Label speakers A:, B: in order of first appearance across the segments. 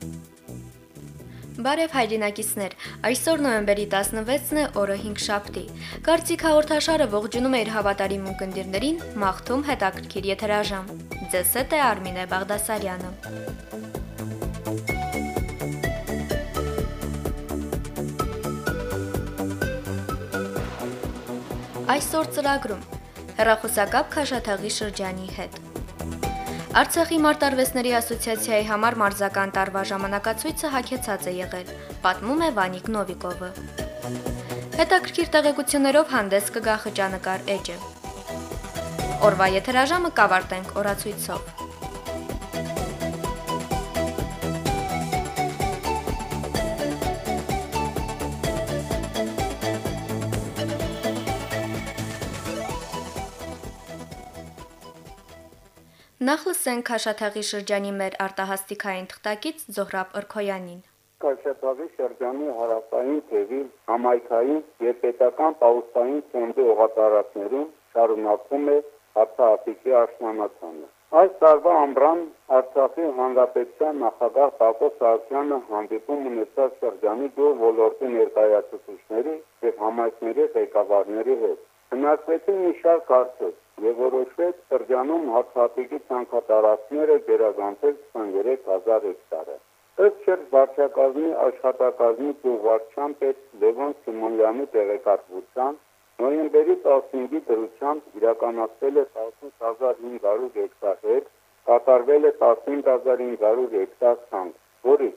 A: Բարև հայրենակիցներ, այսօր նոյեմբերի 16-ն է, օրը 5շաբթի։ Կարծիք հաղորդաշարը ողջունում է իր հավատարիմ ունկնդիրներին, մաղթում հետաքրքիր եթերաժամ։ Ձեզ հետ է Արմինե Բաղդասարյանը։ Այսօր ծրագրում հեռախոսակապ Քաշաթաղի շրջանի հետ։ Արցախի մարտարվեստների ասոցիացիայի համար մարզական տարվա ժամանակացույցը հագեցած է եղել, պատմում է Վանիկ Նովիկովը։ Հետաքրքիր տեղեկություններով հանդես կգա խճանկար էջը։ Օրվա եթերաժամը կավարտենք օրացույցով։ Նախ լսենք Քաշաթաղի շրջանի մեր արտահասթիկային թղթակից Զոհրաբ Ըրքոյանին։
B: Քաշաթաղի շրջանի հարավային թևի համայնքային եւ պետական պաուստային ֆոնդի օղատարածներում շարունակվում է հացահատիկի աշնանացանը։ Այս տարվա ամռան Արցախի հանրապետության նախագահ Պակոս Սահակյանը հանդիպում ունեցավ շրջանի գյուղ ոլորտի ներկայացուցիչների եւ համայնքների ղեկավարների հետ։ Քննարկվեցին մի շարք հարցեր եւ որոշվեց շրջանում հացահատիկի ցանքատարածքները գերազանցել 23000 հեկտարը։ Ըստ շրջվարչակազմի աշխատակազմի գյուղվարչության պետ Լևոն Սիմոնյանի տեղեկատվության նոյեմբերի 15-ի դրությամբ իրականացվել է 18500 հեկտար հերթ, կատարվել է 15500 հեկտար ցանք, որից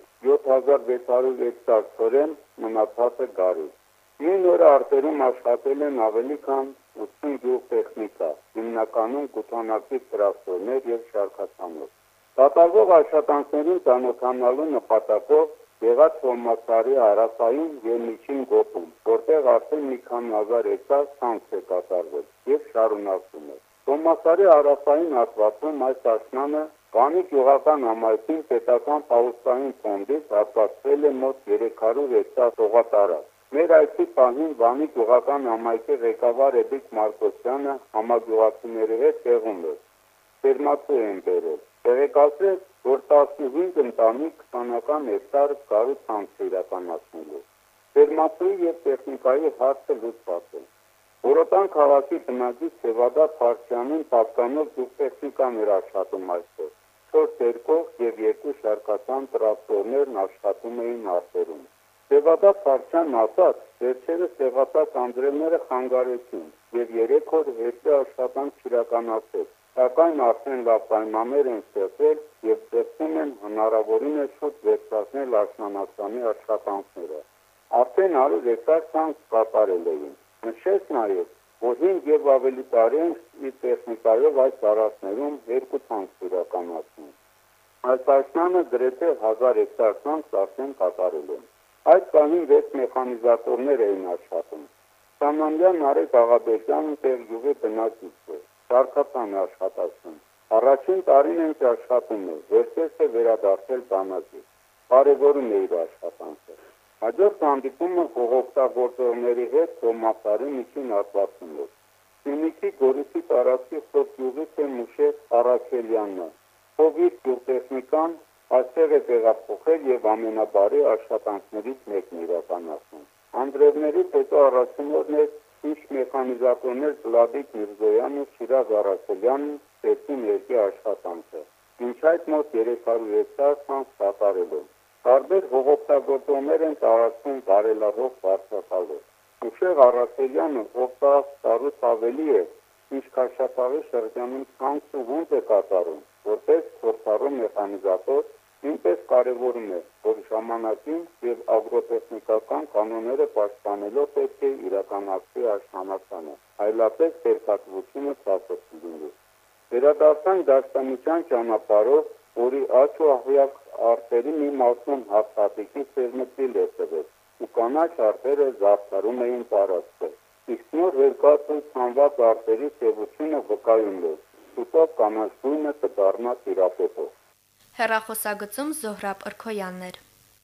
B: 7600 հեկտար ծորեն, մնացածը գարի։ Նույն օրը արտերում աշխատել են ավելի քան 80 գյուղ տեխնիկա, հիմնականում կութանակի տրակտորներ եւ շարքացանոց։ Կատարվող աշխատանքներին ծանոթանալու նպատակով եղած Խորմասարի հարավային եւ միջին գոտում, որտեղ արդեն մի քանի հազար հեկտար ցանք է կատարվել եւ շարունակվում է։ Խորմասարի հարավային հատվածում այս աշնանը Վանի գյուղական համայնքին պետական պաուստային ֆոնդից հատկացվել է մոտ 300 հեկտար օղատարած։ Մեր այցի պահին Վանի գյուղական համայնքի ղեկավար Էդիկ Մարկոսյանը համագյուղացիների հետ տեղում էր։ Ֆերմացու են բերել։ Տեղեկացրեց, որ 15 ընտանիք 20-ական հեկտար գարու ցանց իրականացնելու։ Ֆերմացուի եւ տեխնիկայի հարցը լուծված է։ Որոտան քաղաքի բնակիչ Սևադա Փարչյանին պատկանող գյուղտեխնիկան էր աշխատում այստեղ։ 4 երկող եւ 2 շարքացան տրակտորներն աշխատում էին արտերում։ Սևադա Փարչյանն ասաց, վերջերս սևացած անձրևները խանգարեցին եւ 3 օր հետո աշխատանք չիրականացեց, սակայն արդեն լավ պայմաններ են ստեղծել եւ ստեղծում են հնարավորինս շուտ վերջացնել աշնանացանի աշխատանքները։ Արդեն 100 հեկտար ցանց կատարել էին։ Նշեց նաեւ, որ 5 եւ ավելի տարի իր տեխնիկայով այս տարածքներում 2 ցանց իրականացնում։ Այս աշնանը գրեթե 1000 հեկտար ցանց արդեն կատարել են։ Այդ բանին 6 մեխանիզատորներ էին աշխատում։ Սամանյան Արեգ Աղաբեկյանը տեղ գյուղի բնակիչ է, շարքացան է աշխատացնում։ Առաջին տարին են աշխատում է, վերջերս է վերադարձել բանակի։ Կարևորում է իր աշխատանքը։ Հաջորդ հանդիպումը հողօգտագործողների հետ Խորմասարի միջին հատվածում էր։ Սյունիքի Գորիսի տարածքի Սոփյուղից է Մուշե Արաքելյանը, ով իր գյուղտեխնիկան այստեղ է տեղափոխել եւ ամենաբարի աշխատանքներից մեկն իրականացնում։ Անդրևներից հետո առաջին օրն էր ինչ մեխանիզատորներ Վլադիկ Միրզոյանն ու Շիրակ Արաքելյանն ստեղծին երկի աշխատանքը։ Մինչ այդ մոտ 300 հեկտար ցանց կատարել են։ Տարբեր հողօգտագործողներ են տարածում բարելավող բարձրակալով։ Մուշեղ Արաքելյանը օգտագործած տարուց ավելի է, ինչ Քաշաթաղի շրջանում ցանցը ոնց է կատարում, որպես փորձառու մեխանիզատոր, նույնպես կարևորում է, որ ժամանակին եւ ագրոտեխնիկական կանոնները պաշտպանելով պետք է իրականացվի աշնանացանը, այլապես թերքատվությունը ցածր լինի։ Վերադարձանք դաշտամության ճանապարհով, որի աճ ու աղյակ արտերի մի մասում հացահատիկի սերմത്തിൽ է տվել, ու կանաչ արտերը զարդարում էին տարածքը։ Իսկ նոր վերկացու ցանված արտերի սևությունը վկայում է, շուտով կանաչ գույնը կդառնա տիրապետող։
A: Հեռախոսագծում Զոհրաբ Ըրքոյանն էր։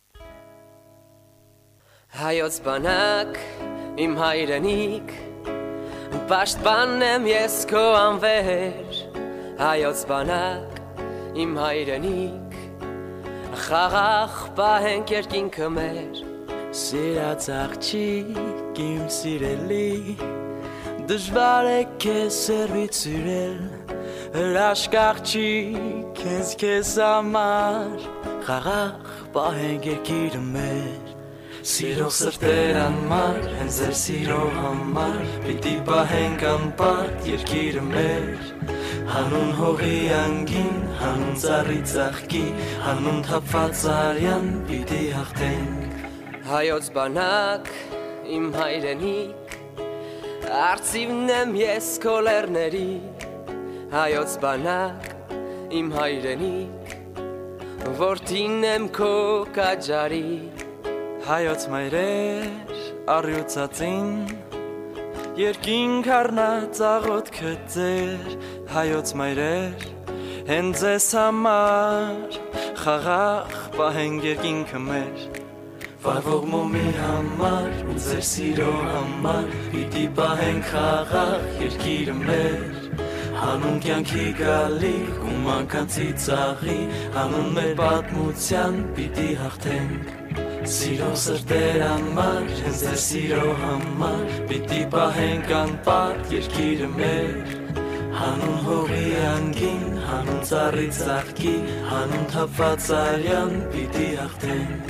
C: Հայոց բանակ, իմ հայրենիք, պաշտպանն եմ ես քո անվեր, հայոց բանակ, իմ հայրենիք, Խաղաղ պահենք երկինքը մեր
D: Սիրած աղջիկ իմ սիրելի Դժվար է քեզ սերվից սիրել Հրաշք աղջիկ քեզ համար Խաղաղ պահենք երկիրը մեր Սիրող սրտեր անմար հենց ձեր սիրո համար Պիտի պահենք անպատ երկիրը մեր Հանուն հողի անգին, հանուն ծառի ծաղկի, հանուն թափված արյան պիտի հաղթենք
C: Հայոց բանակ, իմ հայրենիք, արծիվն եմ ես քո լեռների Հայոց բանակ, իմ հայրենիք, որդին եմ քո կաջարի
D: Հայոց մայրեր, առյուծածին, երկինք առնած աղոթքը ձեր Հայոց մայրեր, հենց ձեզ համար Խաղաղ պահենք երկինքը մեր Վարվող մոմի համար ու ձեր սիրո համար Պիտի պահենք խաղաղ երկիրը մեր Հանուն կյանքի գալիք ու մանկանցի ծաղի Հանուն մեր պատմության պիտի հաղթենք Սիրող սրտեր անմար, հենց ձեր սիրո համար Պիտի պահենք անպատ երկիրը մեր Հանուն հողի անգին, հանուն ծառի ծաղկի Հանուն թափված արյան պիտի հաղթենք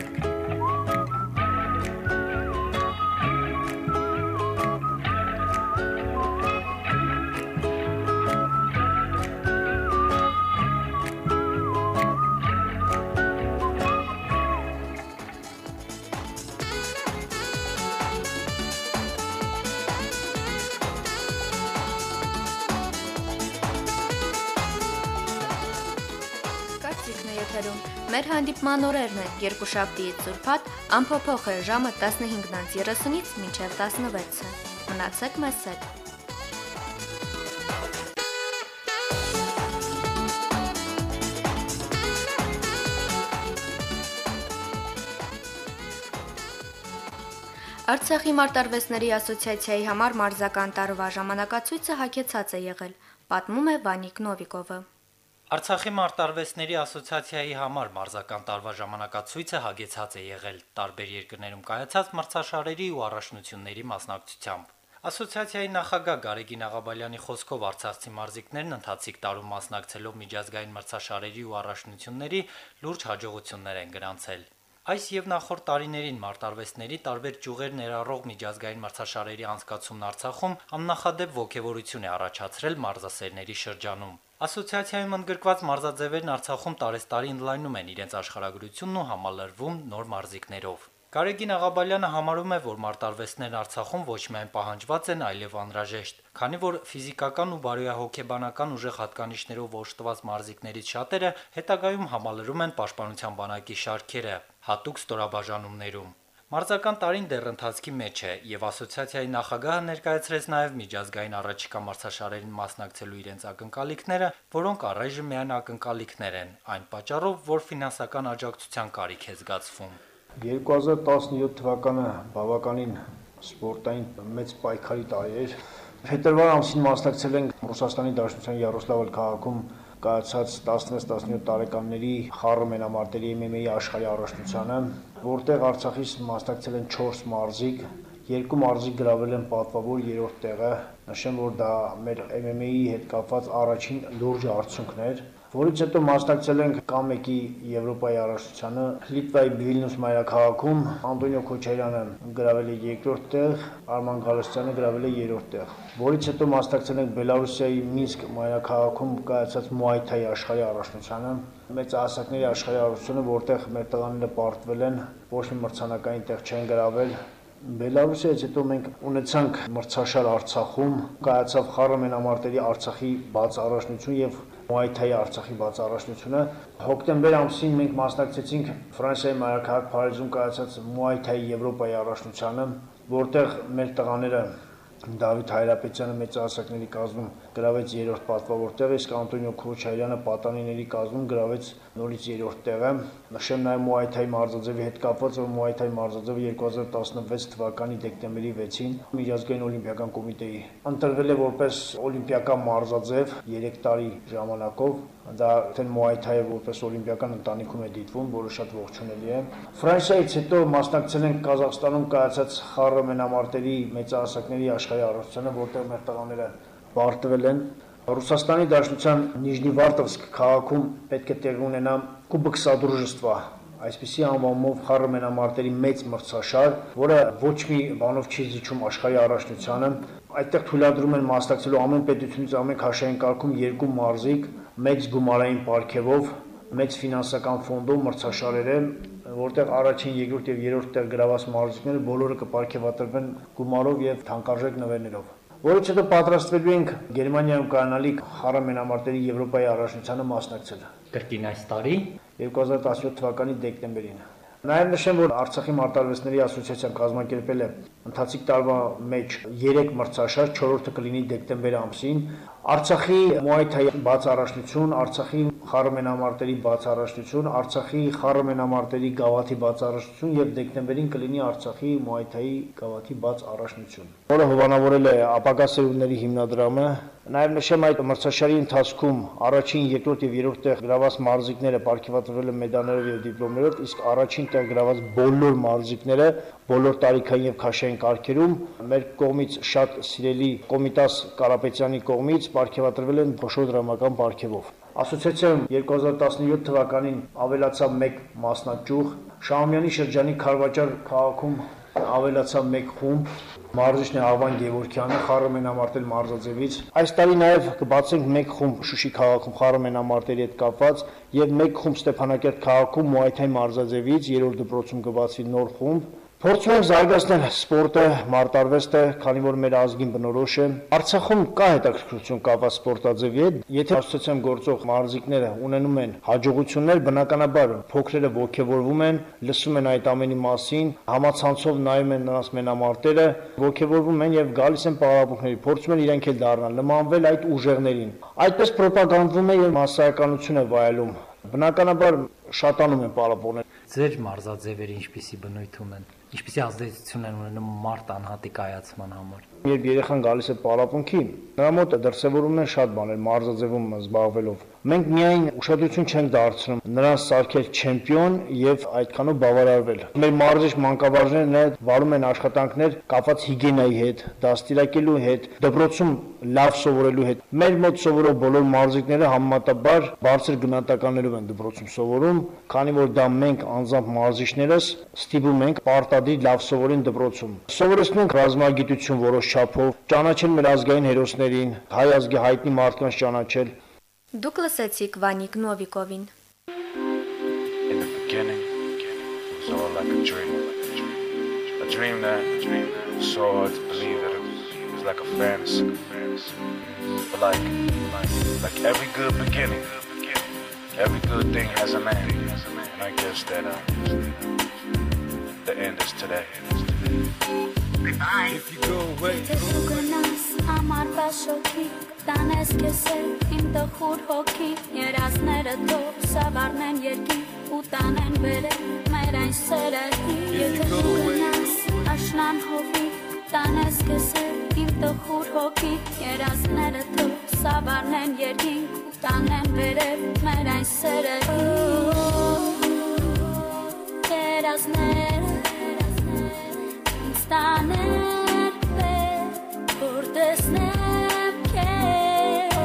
A: Մեր հանդիպման օրերն են երկուշաբթիից Սուրբաթ, ամփոփող է ժամը 15:30-ից մինչև 16-ը։ Մնացեք մեզ հետ։ Արցախի մարտարվեստների ասոցիացիայի համար մարզական տարվա ժամանակացույցը հագեցած է եղել, պատմում է Վանիկ Նովիկովը։
E: Արցախի մարտարվեստների ասոցիացիայի համար մարզական տարվա ժամանակացույցը հագեցած է եղել տարբեր երկրներում կայացած մրցաշարերի ու առաջնությունների մասնակցությամբ։ Ասոցիացիայի նախագահ Գարեգին Աղաբալյանի խոսքով արցախցի մարզիկներն ընթացիկ տարում մասնակցելով միջազգային մրցաշարերի ու առաջնությունների լուրջ հաջողություններ են գրանցել։ Այս եւ նախորդ տարիներին մարտարվեստների տարբեր ճյուղեր ներառող միջազգային մրցաշարերի անցկացումն Արցախում աննախադեպ ողջավորություն է առաջացրել մարզասերների շրջանում։ Ասոցիացիայում ընդգրկված մարզաձևերն Արցախում տարեստարի ընդլայնում են իրենց աշխարհագրությունն ու համալրվում նոր մարզիկներով։ Գարեգին Աղաբալյանը համարում է, որ մարտարվեստներն Արցախում ոչ միայն պահանջված են, այլև անհրաժեշտ, քանի որ ֆիզիկական ու բարոյահոգեբանական ուժեղ հատկանիշներով օժտված մարզիկներից շատերը հետագայում համալրում են պաշտպանության բանակի շարքերը, հատուկ ստորաբաժանումներում։ Մարզական տարին դեռ ընթացքի մեջ է, եւ ասոցիացիայի նախագահը ներկայացրեց նաեւ միջազգային առաջիկա մրցաշարերին մասնակցելու իրենց ակնկալիքները, որոնք առայժմ միայն ակնկալիքներ են, այն պատճառով, որ ֆինանսական աջակցության կարիք է զգացվում։
F: 2017 թվականը բավականին սպորտային մեծ պայքարի տարի էր։ Փետրվար ամսին մասնակցել ենք Ռուսաստանի Դաշնության Յարոսլավլ քաղաքում կայացած 16-17 տարեկանների խառը մենամարտերի MMA աշխարհի առաջնությանը, որտեղ Արցախից մասնակցել են 4 մարզիկ, 2 մարզիկ գրավել են պատվավոր 3-րդ տեղը։ Նշեմ, որ դա մեր MMA-ի հետ կապված առաջին լուրջ արդյունքն էր, որից հետո մասնակցել ենք Կամեկի Եվրոպայի առաջնությանը, Լիտվայի Վիլնյուս մայրաքաղաքում Անտոնիո Քոչարյանը գրավել է 2-րդ տեղ, Արման Գալստյանը գրավել է 3-րդ տեղ, որից հետո մասնակցել ենք Բելարուսիայի Մինսկ մայրաքաղաքում կայացած Muay Thai աշխարհի առաջնությանը, մեծահասակների աշխարհի առաջնությունը, որտեղ մեր տղաները պարտվել են, ոչ մի մրցանակային տեղ չեն գրավել։ Բելարուսիայից հետո մենք ունեցանք մրցաշար Արցախում, կայացավ խառը մենամարտերի Արցախի բաց առաջնություն եւ Muay Thai Արցախի բաց առաջնությունը։ Հոկտեմբեր ամսին մենք մասնակցեցինք Ֆրանսիայի մայրաքաղաք Փարիզում կայացած Muay Thai Եվրոպայի առաջնությանը, որտեղ մեր տղաները Դավիթ Հայրապետյանը մեծահասակների կազմում գրավեց 3-րդ պատվավոր տեղը, իսկ Անտոնիո Քրուչարյանը պատանիների կազմում գրավեց նորից 3-րդ տեղը։ Նշեմ նաև Muay Thai մարզաձևի հետ կապված, որ Muay Thai մարզաձևը 2016 թվականի դեկտեմբերի 6-ին Միջազգային օլիմպիական կոմիտեի ընտրվել է որպես օլիմպիական մարզաձև 3 տարի ժամանակով։ Դա արդեն Muay Thai-ը որպես օլիմպիական ընտանիքում է դիտվում, որը շատ ողջունելի է։ Ֆրանսիայից հետո մասնակցել ենք Կազախստանում կայացած խառը մենամարտերի մեծահասակների աշխարհի առաջնությանը, որտեղ մեր տղաները պարտվել են։ Ռուսաստանի Դաշնության Նիժնիվարտովսկ քաղաքում պետք է տեղի ունենա Կուբոկ Սադրուժեստվա, այսպիսի անվանումով խառը մենամարտերի մեծ մրցաշար, որը ոչ մի բանով չի զիջում աշխարհի առաջնությանը։ Այդտեղ թույլատրում են մասնակցելու ամեն պետությունից ամեն քաշային կարգում 2 մարզիկ մեծ գումարային պարգևով, մեծ ֆինանսական ֆոնդով մրցաշարերը, որտեղ առաջին, երկրորդ եւ երրորդ տեղ գրաված մարզիկները բոլորը կպարգևատրվեն գումարով եւ թանկարժեք նվերներով։ Որից հետո պատրաստվելու ենք Գերմանիայում կայանալիք խառը մենամարտերի Եվրոպայի առաջնությանը մասնակցել։
E: Կրկին այս տարի
F: 2017 թվականի դեկտեմբերին։ Նաև նշեմ, որ Արցախի մարտարվեստների ասոցիացիան կազմակերպել է ընթացիկ տարվա մեջ 3 մրցաշար, 4-րդը կլինի դեկտեմբեր ամսին։ Արցախի Muay Thai բաց առաջնություն, Արցախի խառը մենամարտերի բաց առաջնություն, Արցախի խառը մենամարտերի գավաթի բաց առաջնություն եւ դեկտեմբերին կլինի Արցախի Muay Thai գավաթի բաց առաջնություն, որը հովանավորել է ապագա սերունդների հիմնադրամը։ Նաև նշեմ, այդ մրցաշարի ընթացքում առաջին, երկրորդ եւ երրորդ տեղ գրաված մարզիկները պարգևատրվել են մեդալներով եւ դիպլոմներով, իսկ առաջին տեղ գրաված բոլոր մարզիկները բոլոր տարիքային եւ քաշային կարգերում մեր կողմից շատ սիրելի Կոմիտաս Կարապետյանի կողմից պարգևատրվել են խոշոր դրամական պարգևով։ Ասոցիացիայում 2017 թվականին ավելացավ 1 մասնաճյուղ, Շահումյանի շրջանի Քարվաճար քաղաքում ավելացավ 1 խումբ, մարզիչն է Աղվան Գևորգյանը խառը մենամարտել մարզաձևից։ Այս տարի նաև կբացենք 1 խումբ Շուշի քաղաքում խառը մենամարտերի հետ կապված եւ 1 խումբ Ստեփանակերտ քաղաքում Muay Thai մարզաձևից, 3-րդ դպրոցում կբացվի նոր խումբ։ Փորձում ենք զարգացնել սպորտը, մարտարվեստը, քանի որ մեր ազգին բնորոշ է։ Արցախում կա հետաքրքրություն կապված սպորտաձևի հետ։ Եթե ասոցիացիայում գործող մարզիկները ունենում են հաջողություններ, բնականաբար փոքրերը ողջևորվում են, լսում են այդ ամենի մասին, համացանցով նայում են նրանց մենամարտերը, ողջևորվում են եւ գալիս են պարապմունքների, փորձում են իրենք էլ դառնալ, նմանվել այդ ուժեղներին։ Այդպես ռոպագանդվում է եւ մասսայականություն է վայելում։ Բնականաբար շատանում են պարապորներ։
E: Ձեր մարզաձևերը ինչպիսի բնույթ ունեն, ինչպիսի ազդեցություն են ունենում մարտ անհատի կայացման համար։
F: Երբ երեխան գալիս է պարապմունքի, նրա մոտ դրսևորվում են շատ բաներ մարզաձևում զբաղվելով։ Մենք միայն ուշադրություն չենք դարձնում նրան սարքել չեմպիոն եւ այդքանով բավարարվել։ Մեր մարզիչ մանկավարժներն վարում են աշխատանքներ կապված հիգիենայի հետ, դաստիարակելու հետ, դպրոցում լավ սովորելու հետ։ Մեր մոտ սովորող բոլոր մարզիկները համեմատաբար բարձր գնահատականներով են դպրոցում սովորում, քանի որ դա մենք անձամբ մարզիչներս ստիպում ենք պարտադիր լավ սովորեն դպրոցում։ Սովորեցնում ենք ռազմագիտություն որոշ չափով, ճանաչել մեր ազգային հերոսներին, հայ ազգի հայտնի մարդկանց ճանաչել։
A: Դուք լսեցիք Վանիկ Նովիկովին։
G: In the beginning, it was all like a dream. A dream that was so hard to believe that it was like a fantasy. But like every good beginning, every good thing has an end. And I guess that the end is today.
H: If you go away, ամարվա շոքի տանես կեսել իմ տխուր հոգի երազները թող սավառնեն երկի ու տանեն բերել մեր այն սերը եթե դու գնաս աշնան հովի տանես կեսել իմ տխուր հոգի երազները թող սավառնեն երկի ու տանեն բերել մեր այն սերը երազները ինձ տանեն որ տեսնեմ քեզ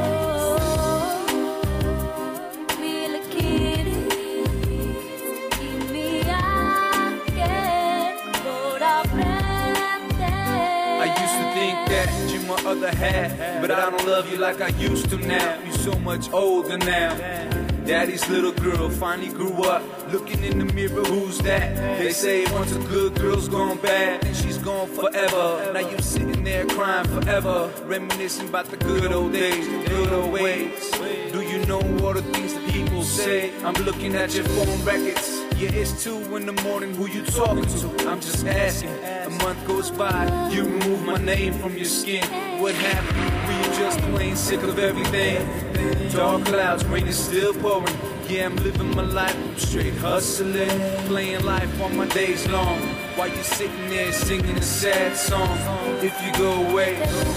H: միլքիրից իմ միակ երկ որ ապրեմ
I: I used to think that you my other half, but I don't love you like I used to now. You so much older now. Daddy's little girl finally grew up, looking in the mirror, who's that? They say once a good girl's gone bad, then she's gone forever. Now you sitting there crying forever, reminiscing about the good old days, the good old ways. Do you know all the things that people say? I'm looking at your phone records, Yeah, it's 2 in the morning, who you talking to? I'm just asking. A month goes by, you remove my name from your skin. What happened? Were you just plain sick of everything? Dark clouds, rain is still pouring. Yeah, I'm living my life, I'm straight hustling, playing life all my days long. While you sitting there singing a sad song, if you go away.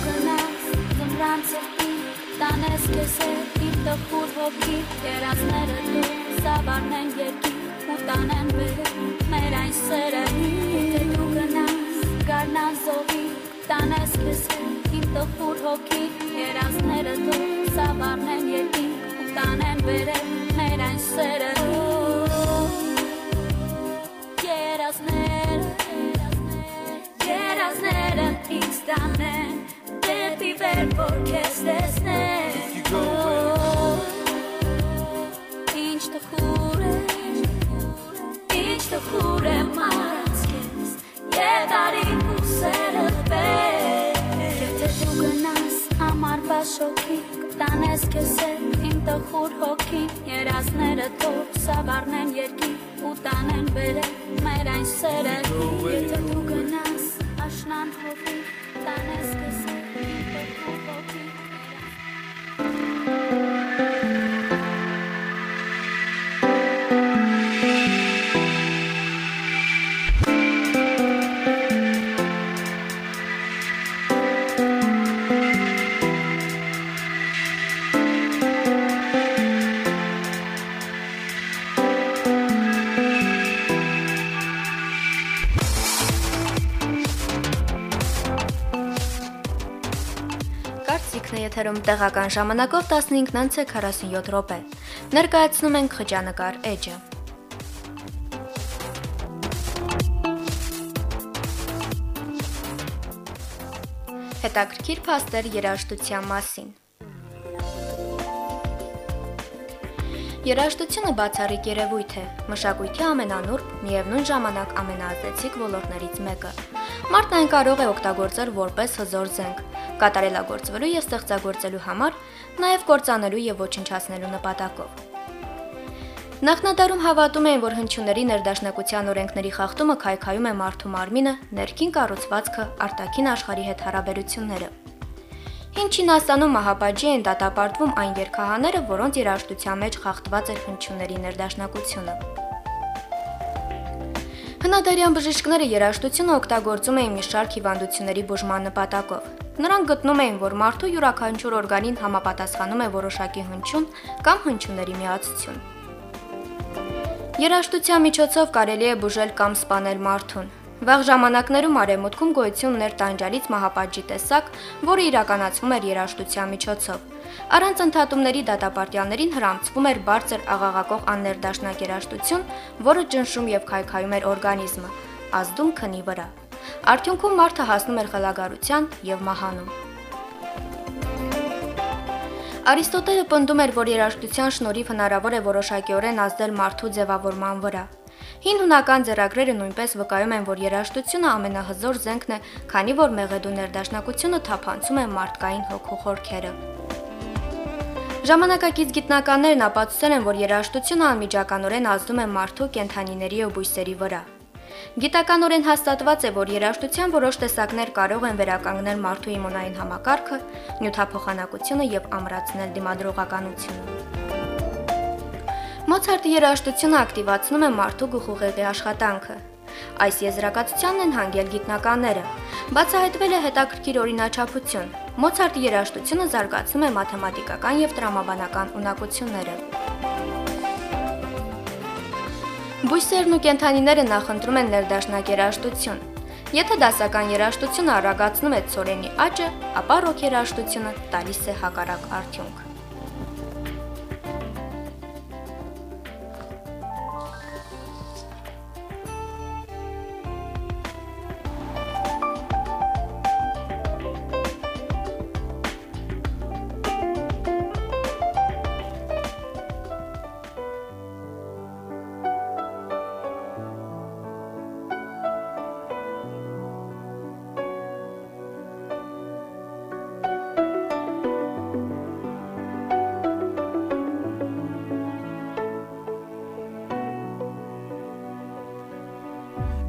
H: Երազները ինձ տանեն դեպի վեր, որ քեզ տեսնեն Ինչ տխուր է մարած քեզ Եվ արին ուսերը վեր Եթե դու գնաս ամարվա շոքի Տանես քեզ իմ տխուր հոգին Երազները թող սավառնեն երկին ու տանեն բերել մեր այն սերերի Եթե դու գնաս աշնան հովի տանես քեզ իմ տխուր հոգին
A: Եթերում տեղական ժամանակով 15:47 րոպե։ Ներկայացնում ենք խճանկար էջը։ Հետաքրքիր փաստեր երաժշտության մասին։ Երաժշտությունը բացառիկ երևույթ է, մշակույթի ամենանուրբ, միևնույն ժամանակ ամենաազդեցիկ ոլորտներից մեկը։ Մարդն այն կարող է օգտագործել որպես հզոր զենք, կատարելագործվելու եւ ստեղծագործելու համար, նաեւ կործանելու եւ ոչնչացնելու նպատակով։ Նախնադարում հավատում էին, որ հնչյունների ներդաշնակության օրենքների խախտումը քայքայում է մարդու մարմինը, ներքին կառուցվածքը, արտաքին աշխարհի հետ հարաբերությունները։ Հին Չինաստանում մահապատժի են դատապարտվում այն երգահաները, որոնց երաժշտության մեջ խախտված էր հնչյունների ներդաշնակությունը։ Հնադարյան բժիշկները երաժշտությունը օգտագործում էին մի շարք հիվանդությունների բուժման նպատակով։ Նրանք գտնում էին, որ մարդու յուրաքանչյուր օրգանին համապատասխանում է որոշակի հնչյուն կամ հնչյունների միացություն։ Երաժշտության միջոցով կարելի է բուժել կամ սպանել մարդուն։ Վաղ ժամանակներում արևմուտքում գոյություն ուներ տանջալից մահապատժի տեսակ, որը իրականացվում էր երաժշտության միջոցով։ Առանց ընդհատումների դատապարտյալներին հրամցվում էր բարձր աղաղակող աններդաշնակ երաժշտություն, որը ճնշում եւ քայքայում էր օրգանիզմը, ազդում քնի վրա։ Արդյունքում մարդը հասնում էր խելագարության եւ մահանում։ Արիստոտելը պնդում էր, որ երաժշտության շնորհիվ հնարավոր է որոշակիորեն ազդել մարդու ձևավորման վրա։ Հին հունական ձեռագրերը նույնպես վկայում են, որ երաժշտությունը ամենահզոր զենքն է, քանի որ մեղեդու ներդաշնակությունը թափանցում է մարդկային հոգու խորքերը։ Ժամանակակից գիտնականներն ապացուցել են, որ երաժշտությունը անմիջականորեն ազդում է մարդու, կենդանիների ու բույսերի վրա։ Գիտականորեն հաստատված է, որ երաժշտության որոշ տեսակներ կարող են վերականգնել մարդու իմունային համակարգը, նյութափոխանակությունը եւ ամրացնել դիմադրողականությունը։ Մոցարտի երաժշտությունը ակտիվացնում է մարդու գլխուղեղի աշխատանքը։ Այս եզրակացությանն են հանգել գիտնականները։ Բացահայտվել է հետաքրքիր օրինաչափություն։ Մոցարտի երաժշտությունը զարգացնում է մաթեմատիկական եւ տրամաբանական ունակությունները։ Բույսերն ու կենդանիները նախընտրում են ներդաշնակ երաժշտություն։ Եթե դասական երաժշտությունը արագացնում է ցորենի աճը, ապա ռոք երաժշտությունը տալիս է հակառակ արդյունք։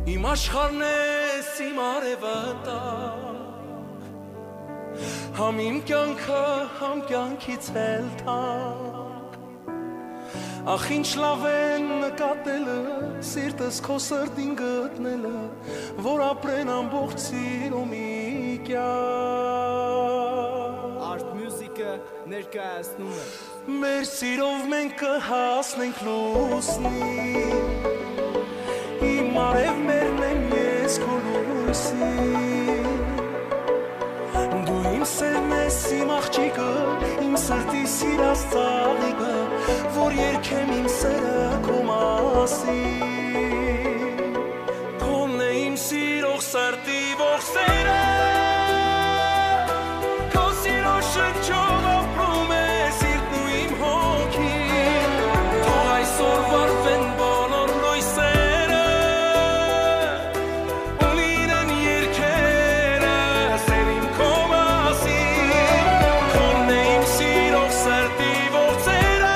J: Իմ աշխարհն ես իմ արևը Համ իմ կյանքը, համ կյանքից էլ թանկ Ախ ինչ լավ են նկատելը, սիրտս քո սրտին գտնելը Որ ապրեն ամբողջ սիրո մի կյանք
K: Արտ մյուզիկը ներկայացնում է
J: Մեր սիրով մենք կհասնենք լուսնի Իմ արև մերն եմ ես քո լույսի Դու իմ սերն ես իմ աղջիկը Իմ սրտի սիրած ծաղիկը Որ երգեմ իմ սերը քո մասին Քոնն է իմ սիրող սրտի ողջ սերը Քո սիրո շնչով ապրում է սիրտն ու իմ հոգին Թող այսօր վարվեն բոլոր լույսերը ու լինեն երգերը սեր իմ քո մասին Քոնն է իմ սիրող սրտի ողջ սերը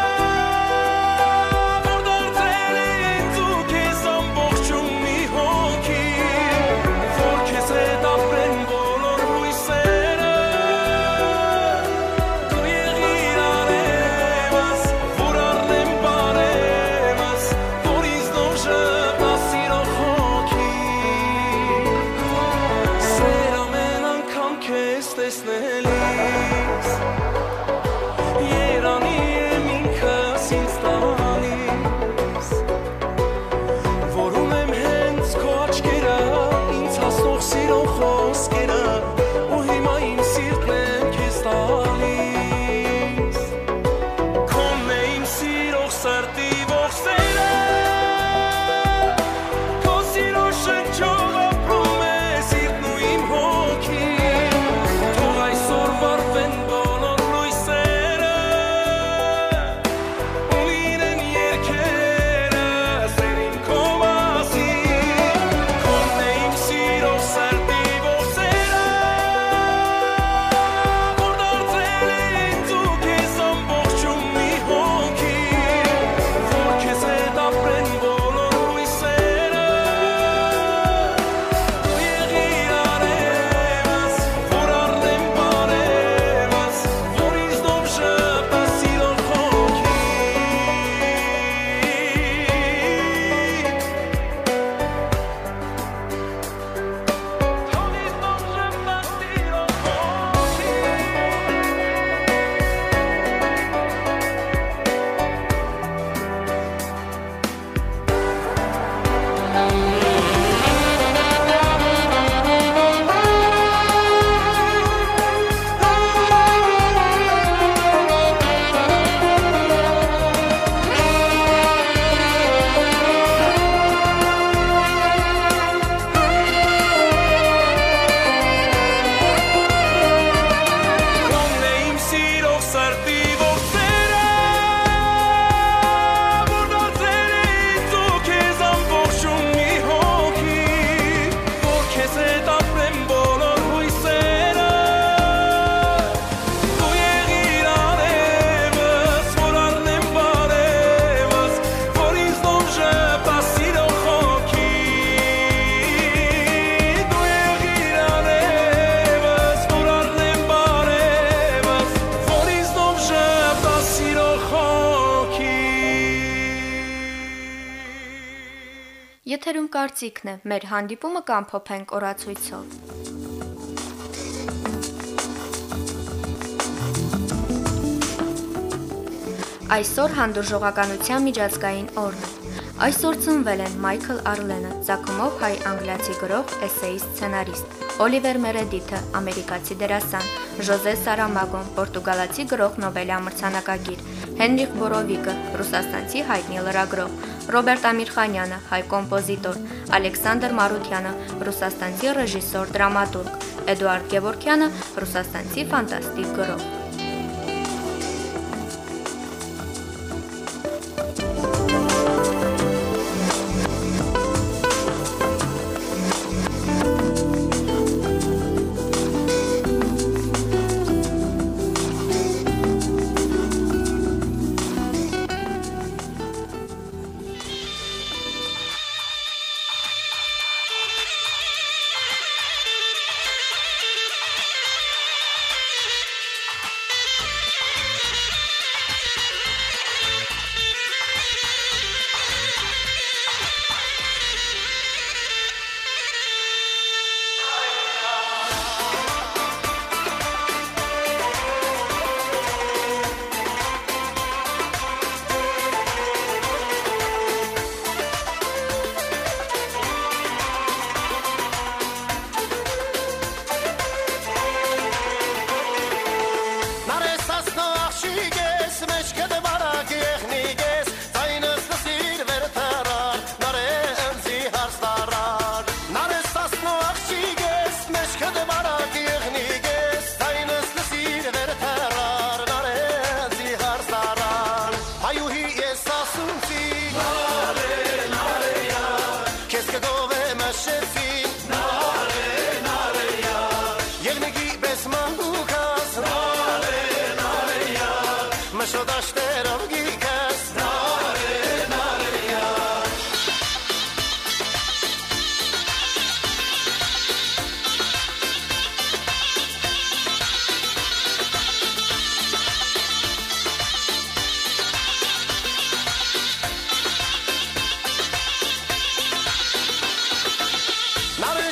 J: որ դարձել է ինձ ու քեզ ամբողջում մի հոգին որ քեզ հետ ապրեն բոլոր լույսերը դու եղիր արևս որ առնեմ բարևս որ ինձ նոր ժպտա սիրող հոգին սեր ամեն անգամ քեզ տեսնելիս երանի եմ ինքս ինձ տալիս որ ունեմ հենց քո աչքերը ինձ հասնող սիրող խոսքերը ու հիմա իմ սիրտն եմ քեզ տալիս Քոնն է իմ սիրող սրտի ողջ սերը Քո սիրո շնչով ապրում է սիրտն ու իմ հոգին Թող այսօր վարվեն բոլոր լույսերը ու լինեն երգերը սեր իմ քո մասին Քոնն է իմ սիրող սրտի ողջ սերը որ դարձել է ինձ ու քեզ ամբողջում մի հոգին որ քեզ հետ ապրեն բոլոր լույսերը դու եղիր արևս որ առնեմ բարևս որ ինձ նոր ժպտա սիրող Քոնն է իմ սիրող սրտի ողջ սերը որ դարձել է ինձ ու քեզ ամբողջում մի հոգին որ քեզ հետ ապրեն բոլոր հույսերը դու եղիր արևս որ առնեմ բարևս որ ինձ նոր ժպտա սիրող հոգին դու եղիր արևս որ առնեմ բարևս որ ինձ նոր ժպտա սիրող հոգին
A: Եթերում կարծիքն է, մեր հանդիպումը կամփոփենք օրացույցով։ Այսօր հանդուրժողականության միջազգային օրն է։ Այսօր ծնվել են Մայքլ Արլենը, Ձակումով հայ-անգլիացի գրող, էսեիստ, սցենարիստ, Օլիվեր Մերեդիթը, ամերիկացի դերասան, Ժոզե Սարամագոն, պորտուգալացի գրող, Նոբելյան մրցանակակիր, Հենրիխ Բորովիկը, ռուսաստանցի հայտնի լրագրող, Ռոբերտ Ամիրխանյանը, հայ կոմպոզիտոր, Ալեքսանդր Մարությանը, ռուսաստանցի ռեժիսոր, դրամատուրգ, Էդուարդ Գևորգյանը, ռուսաստանցի ֆանտաստիկ գրող։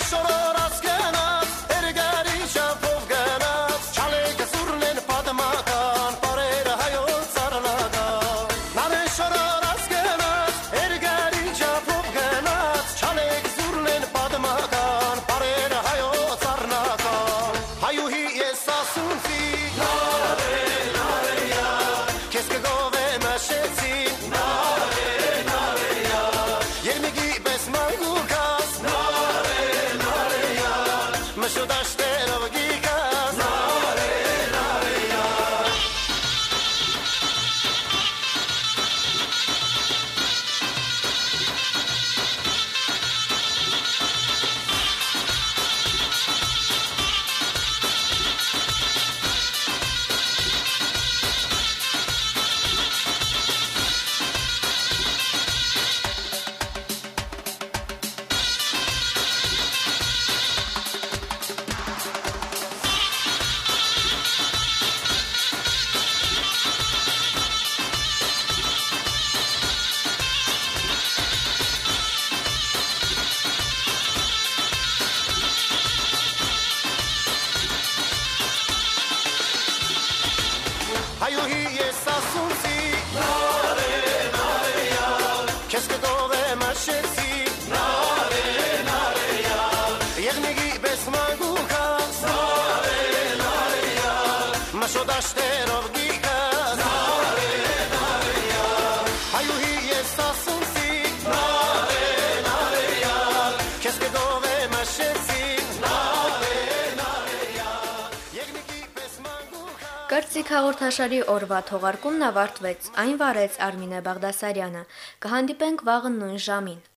A: Կարծիք հաղորդաշարի օրվա թողարկումն ավարտվեց, այն վարեց Արմինե Բաղդասարյանը։ Կհանդիպենք վաղը նույն ժամին։